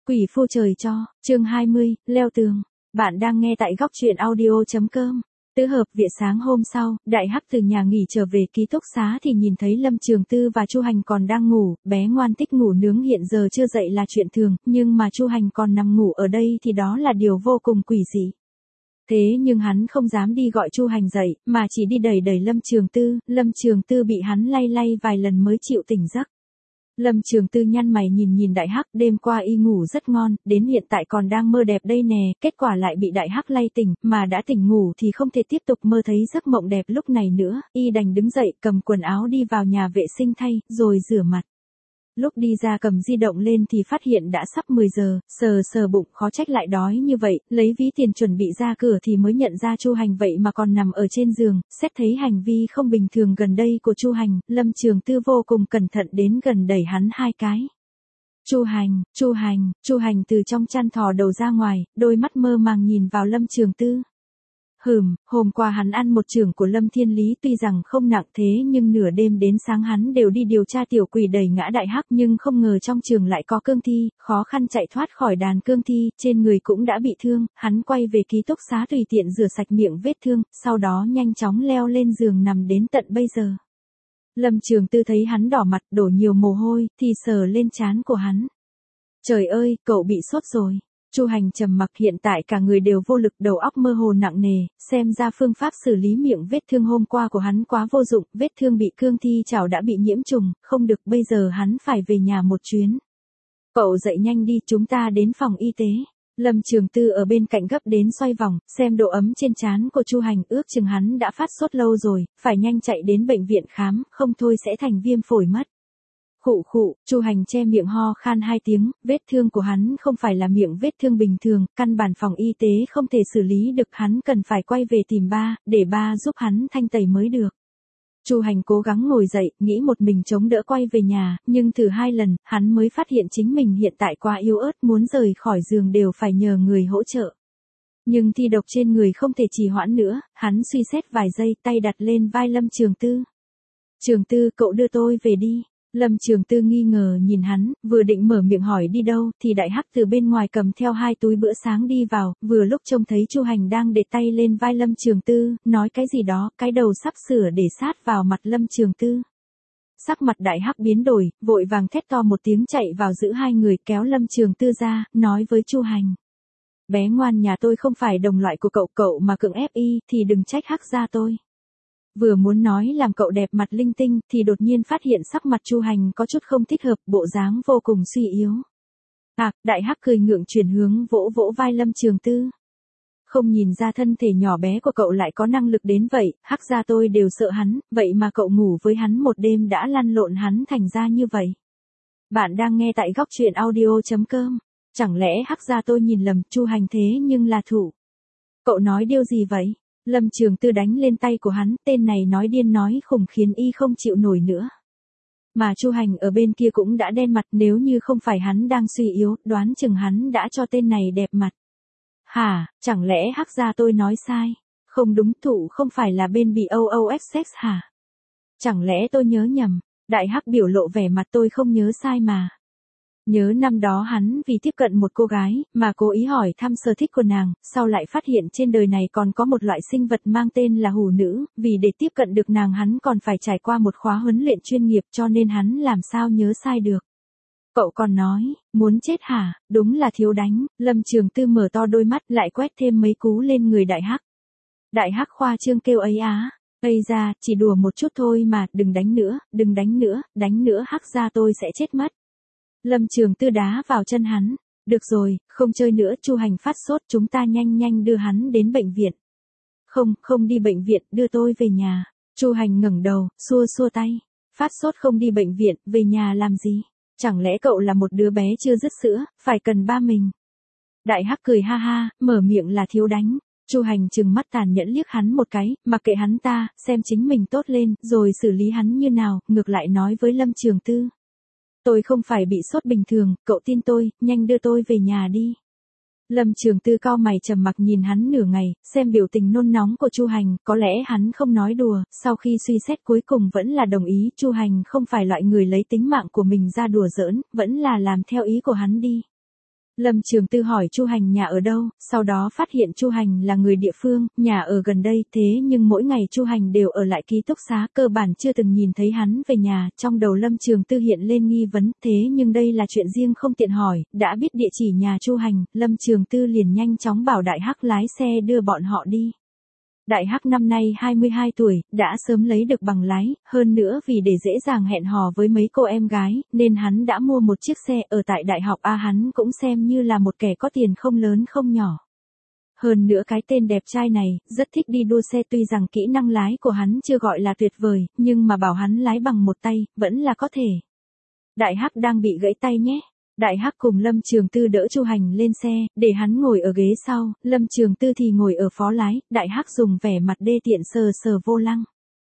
Quỷ phu trời cho, chương 20, leo tường. Bạn đang nghe tại góc truyện audio.com. Tứ hợp viện sáng hôm sau, Đại Hắc từ nhà nghỉ trở về ký túc xá thì nhìn thấy Lâm Trường Tư và Chu Hành còn đang ngủ, bé ngoan thích ngủ nướng hiện giờ chưa dậy là chuyện thường, nhưng mà Chu Hành còn nằm ngủ ở đây thì đó là điều vô cùng quỷ dị. Thế nhưng hắn không dám đi gọi Chu Hành dậy, mà chỉ đi đẩy đẩy Lâm Trường Tư bị hắn lay lay vài lần mới chịu tỉnh giấc. Lâm Trường Tư nhăn mày nhìn Đại Hắc, đêm qua y ngủ rất ngon, đến hiện tại còn đang mơ đẹp đây nè, kết quả lại bị Đại Hắc lay tỉnh, mà đã tỉnh ngủ thì không thể tiếp tục mơ thấy giấc mộng đẹp lúc này nữa, y đành đứng dậy cầm quần áo đi vào nhà vệ sinh thay, rồi rửa mặt. Lúc đi ra cầm di động lên thì phát hiện đã sắp 10 giờ, sờ bụng khó trách lại đói như vậy, lấy ví tiền chuẩn bị ra cửa thì mới nhận ra Chu Hành vậy mà còn nằm ở trên giường, xét thấy hành vi không bình thường gần đây của Chu Hành, Lâm Trường Tư vô cùng cẩn thận đến gần đẩy hắn hai cái. Chu Hành từ trong chăn thò đầu ra ngoài, đôi mắt mơ màng nhìn vào Lâm Trường Tư. Hôm qua hắn ăn một chưởng của Lâm Thiên Lý tuy rằng không nặng thế nhưng nửa đêm đến sáng hắn đều đi điều tra tiểu quỷ đẩy ngã Đại Hắc nhưng không ngờ trong chưởng lại có cương thi, khó khăn chạy thoát khỏi đàn cương thi, trên người cũng đã bị thương, hắn quay về ký túc xá tùy tiện rửa sạch miệng vết thương, sau đó nhanh chóng leo lên giường nằm đến tận bây giờ. Lâm Trường Tư thấy hắn đỏ mặt đổ nhiều mồ hôi thì sờ lên trán của hắn. Trời ơi, cậu bị sốt rồi. Chu Hành trầm mặc hiện tại cả người đều vô lực đầu óc mơ hồ nặng nề, xem ra phương pháp xử lý miệng vết thương hôm qua của hắn quá vô dụng, vết thương bị cương thi chảo đã bị nhiễm trùng, không được bây giờ hắn phải về nhà một chuyến. Cậu dậy nhanh đi chúng ta đến phòng y tế. Lâm Trường Tư ở bên cạnh gấp đến xoay vòng, xem độ ấm trên trán của Chu Hành ước chừng hắn đã phát sốt lâu rồi, phải nhanh chạy đến bệnh viện khám, không thôi sẽ thành viêm phổi mất. Khụ, Chu Hành che miệng ho khan 2 tiếng, vết thương của hắn không phải là miệng vết thương bình thường, căn bản phòng y tế không thể xử lý được, hắn cần phải quay về tìm ba, để ba giúp hắn thanh tẩy mới được. Chu Hành cố gắng ngồi dậy, nghĩ một mình chống đỡ quay về nhà, nhưng thử 2 lần, hắn mới phát hiện chính mình hiện tại quá yếu ớt, muốn rời khỏi giường đều phải nhờ người hỗ trợ. Nhưng thi độc trên người không thể trì hoãn nữa, hắn suy xét vài giây, tay đặt lên vai Lâm Trường Tư. Trường Tư, cậu đưa tôi về đi. Lâm Trường Tư nghi ngờ nhìn hắn, vừa định mở miệng hỏi đi đâu, thì Đại Hắc từ bên ngoài cầm theo 2 túi bữa sáng đi vào, vừa lúc trông thấy Chu Hành đang để tay lên vai Lâm Trường Tư, nói cái gì đó, cái đầu sắp sửa để sát vào mặt Lâm Trường Tư. Sắc mặt Đại Hắc biến đổi, vội vàng thét to một tiếng chạy vào giữ hai người kéo Lâm Trường Tư ra, nói với Chu Hành. Bé ngoan nhà tôi không phải đồng loại của cậu mà cưỡng ép y, thì đừng trách Hắc gia tôi. Vừa muốn nói làm cậu đẹp mặt linh tinh thì đột nhiên phát hiện sắc mặt Chu Hành có chút không thích hợp, bộ dáng vô cùng suy yếu. Đại Hắc cười ngượng chuyển hướng vỗ vai Lâm Trường Tư. Không nhìn ra thân thể nhỏ bé của cậu lại có năng lực đến vậy, Hắc gia tôi đều sợ hắn, vậy mà cậu ngủ với hắn một đêm đã lăn lộn hắn thành ra như vậy. Bạn đang nghe tại góc truyện audio.com. Chẳng lẽ Hắc gia tôi nhìn lầm Chu Hành thế nhưng là thủ. Cậu nói điều gì vậy? Lâm Trường Tư đánh lên tay của hắn, tên này nói điên nói khủng khiến y không chịu nổi nữa. Mà Chu Hành ở bên kia cũng đã đen mặt, nếu như không phải hắn đang suy yếu, đoán chừng hắn đã cho tên này đẹp mặt. Hả, chẳng lẽ Hắc gia tôi nói sai? Không đúng, thụ không phải là bên bị OOSX hả? Chẳng lẽ tôi nhớ nhầm? Đại Hắc biểu lộ vẻ mặt tôi không nhớ sai mà. Nhớ năm đó hắn vì tiếp cận một cô gái, mà cố ý hỏi thăm sở thích của nàng, sau lại phát hiện trên đời này còn có một loại sinh vật mang tên là hủ nữ, vì để tiếp cận được nàng hắn còn phải trải qua một khóa huấn luyện chuyên nghiệp cho nên hắn làm sao nhớ sai được. Cậu còn nói, muốn chết hả, đúng là thiếu đánh, Lâm Trường Tư mở to đôi mắt lại quét thêm mấy cú lên người Đại Hắc. Đại Hắc khoa trương kêu ấy á, ây ra, chỉ đùa một chút thôi mà, đừng đánh nữa Hắc gia tôi sẽ chết mất. Lâm Trường Tư đá vào chân hắn. Được rồi, không chơi nữa, Chu Hành phát sốt, chúng ta nhanh đưa hắn đến bệnh viện. Không đi bệnh viện, đưa tôi về nhà. Chu Hành ngẩng đầu, xua tay. Phát sốt không đi bệnh viện, về nhà làm gì? Chẳng lẽ cậu là một đứa bé chưa dứt sữa, phải cần ba mình? Đại Hắc cười ha ha, mở miệng là thiếu đánh. Chu Hành trừng mắt tàn nhẫn liếc hắn một cái, mặc kệ hắn ta, xem chính mình tốt lên, rồi xử lý hắn như nào, ngược lại nói với Lâm Trường Tư. Tôi không phải bị sốt bình thường, cậu tin tôi, nhanh đưa tôi về nhà đi. Lâm Trường Tư cau mày trầm mặc nhìn hắn nửa ngày, xem biểu tình nôn nóng của Chu Hành, có lẽ hắn không nói đùa, sau khi suy xét cuối cùng vẫn là đồng ý, Chu Hành không phải loại người lấy tính mạng của mình ra đùa giỡn, vẫn là làm theo ý của hắn đi. Lâm Trường Tư hỏi Chu Hành nhà ở đâu, sau đó phát hiện Chu Hành là người địa phương, nhà ở gần đây, thế nhưng mỗi ngày Chu Hành đều ở lại ký túc xá, cơ bản chưa từng nhìn thấy hắn về nhà, trong đầu Lâm Trường Tư hiện lên nghi vấn, thế nhưng đây là chuyện riêng không tiện hỏi, đã biết địa chỉ nhà Chu Hành, Lâm Trường Tư liền nhanh chóng bảo Đại Hắc lái xe đưa bọn họ đi. Đại Hắc năm nay 22 tuổi, đã sớm lấy được bằng lái, hơn nữa vì để dễ dàng hẹn hò với mấy cô em gái, nên hắn đã mua một chiếc xe ở tại đại học A, hắn cũng xem như là một kẻ có tiền không lớn không nhỏ. Hơn nữa cái tên đẹp trai này, rất thích đi đua xe, tuy rằng kỹ năng lái của hắn chưa gọi là tuyệt vời, nhưng mà bảo hắn lái bằng một tay, vẫn là có thể. Đại Hắc đang bị gãy tay nhé. Đại Hắc cùng Lâm Trường Tư đỡ Chu Hành lên xe, để hắn ngồi ở ghế sau, Lâm Trường Tư thì ngồi ở phó lái, Đại Hắc dùng vẻ mặt đê tiện sờ sờ vô lăng.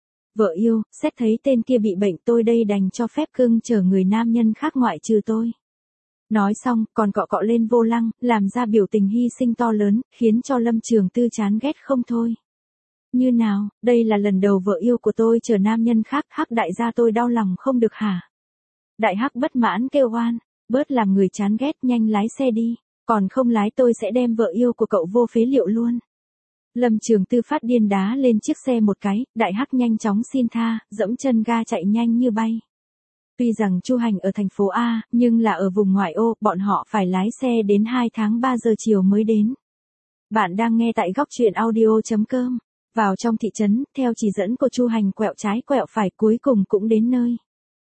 Vợ yêu, xét thấy tên kia bị bệnh, tôi đây đành cho phép cưng chở người nam nhân khác ngoại trừ tôi. Nói xong, còn cọ cọ lên vô lăng, làm ra biểu tình hy sinh to lớn, khiến cho Lâm Trường Tư chán ghét không thôi. Như nào, đây là lần đầu vợ yêu của tôi chở nam nhân khác, Hắc đại gia tôi đau lòng không được hả? Đại Hắc bất mãn kêu oan. Bớt làm người chán ghét, nhanh lái xe đi, còn không lái tôi sẽ đem vợ yêu của cậu vô phế liệu luôn. Lâm Trường Tư phát điên đá lên chiếc xe một cái, Đại Hắc nhanh chóng xin tha, dẫm chân ga chạy nhanh như bay. Tuy rằng Chu Hành ở thành phố A, nhưng là ở vùng ngoại ô, bọn họ phải lái xe đến 2 tháng 3 giờ chiều mới đến. Bạn đang nghe tại góc truyện audio.com. Vào trong thị trấn, theo chỉ dẫn của Chu Hành quẹo trái quẹo phải, cuối cùng cũng đến nơi.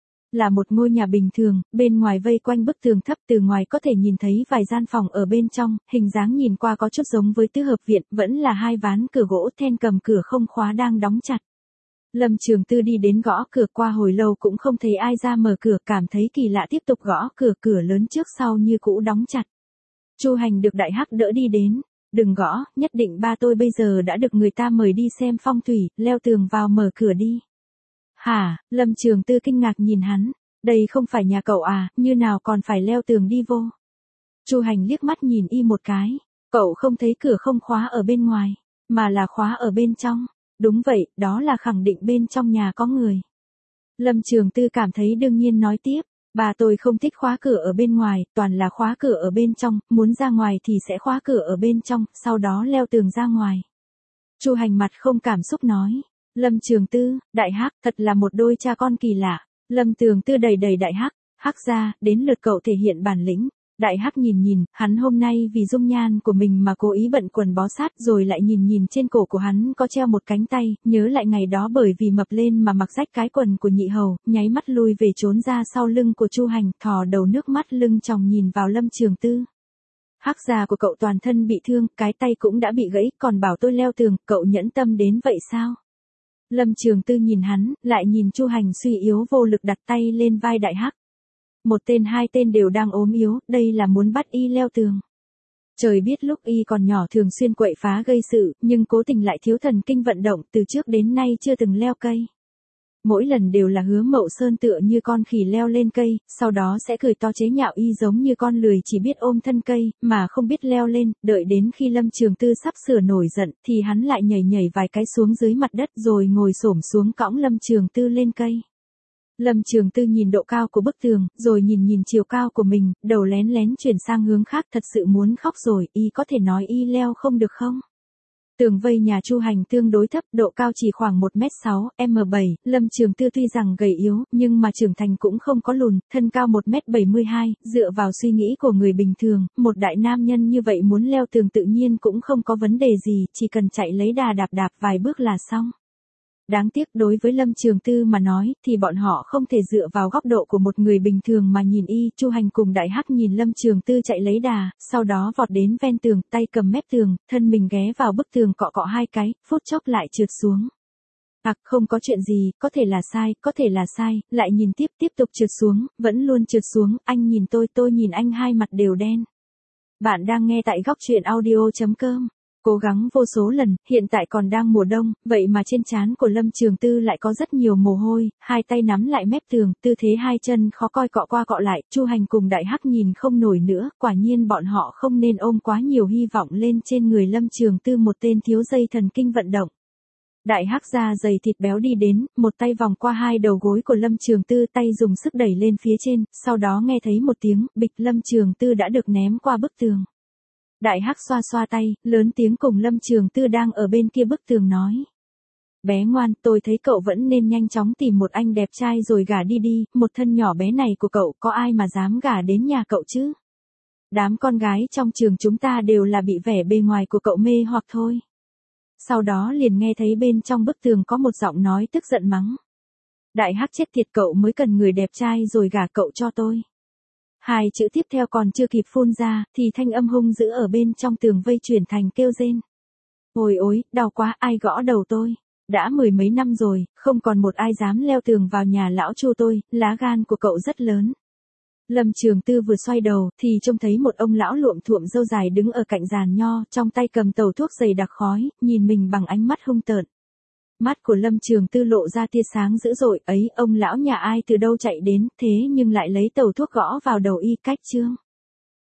Là một ngôi nhà bình thường, bên ngoài vây quanh bức tường thấp, từ ngoài có thể nhìn thấy vài gian phòng ở bên trong, hình dáng nhìn qua có chút giống với tứ hợp viện, vẫn là 2 ván cửa gỗ, then cầm cửa không khóa đang đóng chặt. Lâm Trường Tư đi đến gõ cửa, qua hồi lâu cũng không thấy ai ra mở cửa, cảm thấy kỳ lạ tiếp tục gõ cửa, cửa lớn trước sau như cũ đóng chặt. Chu Hành được Đại Hắc đỡ đi đến. Đừng gõ, nhất định ba tôi bây giờ đã được người ta mời đi xem phong thủy, leo tường vào mở cửa đi. Hả, Lâm Trường Tư kinh ngạc nhìn hắn, đây không phải nhà cậu à, như nào còn phải leo tường đi vô. Chu Hành liếc mắt nhìn y một cái, cậu không thấy cửa không khóa ở bên ngoài, mà là khóa ở bên trong. Đúng vậy, đó là khẳng định bên trong nhà có người. Lâm Trường Tư cảm thấy đương nhiên nói tiếp, bà tôi không thích khóa cửa ở bên ngoài, toàn là khóa cửa ở bên trong, muốn ra ngoài thì sẽ khóa cửa ở bên trong, sau đó leo tường ra ngoài. Chu Hành mặt không cảm xúc nói. Lâm Trường Tư, Đại Hắc, thật là một đôi cha con kỳ lạ. Lâm Trường Tư đẩy Đại Hắc, Hắc ra, đến lượt cậu thể hiện bản lĩnh. Đại Hắc nhìn, hắn hôm nay vì dung nhan của mình mà cố ý bận quần bó sát, rồi lại nhìn trên cổ của hắn có treo một cánh tay, nhớ lại ngày đó bởi vì mập lên mà mặc rách cái quần của nhị hầu, nháy mắt lui về trốn ra sau lưng của Chu Hành, thò đầu nước mắt lưng tròng nhìn vào Lâm Trường Tư. Hắc già của cậu toàn thân bị thương, cái tay cũng đã bị gãy, còn bảo tôi leo tường, cậu nhẫn tâm đến vậy sao? Lâm Trường Tư nhìn hắn, lại nhìn Chu Hành suy yếu vô lực đặt tay lên vai Đại Hắc. Một tên 2 tên đều đang ốm yếu, đây là muốn bắt y leo tường. Trời biết lúc y còn nhỏ thường xuyên quậy phá gây sự, nhưng cố tình lại thiếu thần kinh vận động, từ trước đến nay chưa từng leo cây. Mỗi lần đều là Hứa Mậu Sơn tựa như con khỉ leo lên cây, sau đó sẽ cười to chế nhạo y giống như con lười chỉ biết ôm thân cây, mà không biết leo lên, đợi đến khi Lâm Trường Tư sắp sửa nổi giận, thì hắn lại nhảy vài cái xuống dưới mặt đất rồi ngồi xổm xuống cõng Lâm Trường Tư lên cây. Lâm Trường Tư nhìn độ cao của bức tường, rồi nhìn chiều cao của mình, đầu lén chuyển sang hướng khác, thật sự muốn khóc rồi, y có thể nói y leo không được không? Tường vây nhà Chu Hành tương đối thấp, độ cao chỉ khoảng 1m6, m7, Lâm Trường Tư tuy rằng gầy yếu, nhưng mà trưởng thành cũng không có lùn, thân cao 1m72, dựa vào suy nghĩ của người bình thường, một đại nam nhân như vậy muốn leo tường tự nhiên cũng không có vấn đề gì, chỉ cần chạy lấy đà đạp vài bước là xong. Đáng tiếc đối với Lâm Trường Tư mà nói, thì bọn họ không thể dựa vào góc độ của một người bình thường mà nhìn y. Chu Hành cùng Đại Hắc nhìn Lâm Trường Tư chạy lấy đà, sau đó vọt đến ven tường, tay cầm mép tường, thân mình ghé vào bức tường cọ cọ 2 cái, phút chốc lại trượt xuống. Không có chuyện gì, có thể là sai, lại nhìn tiếp tục trượt xuống, vẫn luôn trượt xuống, anh nhìn tôi nhìn anh, hai mặt đều đen. Bạn đang nghe tại góc truyện audio.com. Cố gắng vô số lần, hiện tại còn đang mùa đông, vậy mà trên trán của Lâm Trường Tư lại có rất nhiều mồ hôi, 2 tay nắm lại mép tường, tư thế 2 chân khó coi cọ qua cọ lại, Chu Hành cùng Đại Hắc nhìn không nổi nữa, quả nhiên bọn họ không nên ôm quá nhiều hy vọng lên trên người Lâm Trường Tư, một tên thiếu dây thần kinh vận động. Đại hắc da dày thịt béo đi đến, một tay vòng qua hai đầu gối của Lâm Trường Tư, tay dùng sức đẩy lên phía trên, sau đó nghe thấy một tiếng, bịch, Lâm Trường Tư đã được ném qua bức tường. Đại hắc xoa xoa tay, lớn tiếng cùng Lâm Trường Tư đang ở bên kia bức tường nói. Bé ngoan, tôi thấy cậu vẫn nên nhanh chóng tìm một anh đẹp trai rồi gả đi đi, một thân nhỏ bé này của cậu có ai mà dám gả đến nhà cậu chứ? Đám con gái trong trường chúng ta đều là bị vẻ bề ngoài của cậu mê hoặc thôi. Sau đó liền nghe thấy bên trong bức tường có một giọng nói tức giận mắng. Đại hắc chết tiệt, cậu mới cần người đẹp trai rồi gả cậu cho tôi. Hai chữ tiếp theo còn chưa kịp phun ra, thì thanh âm hung dữ ở bên trong tường vây chuyển thành kêu rên. Ôi ôi, đau quá, ai gõ đầu tôi. Đã 10 mấy năm rồi, không còn một ai dám leo tường vào nhà lão Chu tôi, lá gan của cậu rất lớn. Lâm Trường Tư vừa xoay đầu, thì trông thấy một ông lão luộm thuộm râu dài đứng ở cạnh giàn nho, trong tay cầm tàu thuốc dày đặc khói, nhìn mình bằng ánh mắt hung tợn. Mắt của Lâm Trường Tư lộ ra tia sáng dữ dội, ấy, ông lão nhà ai từ đâu chạy đến, thế nhưng lại lấy tàu thuốc gõ vào đầu y cách Trương.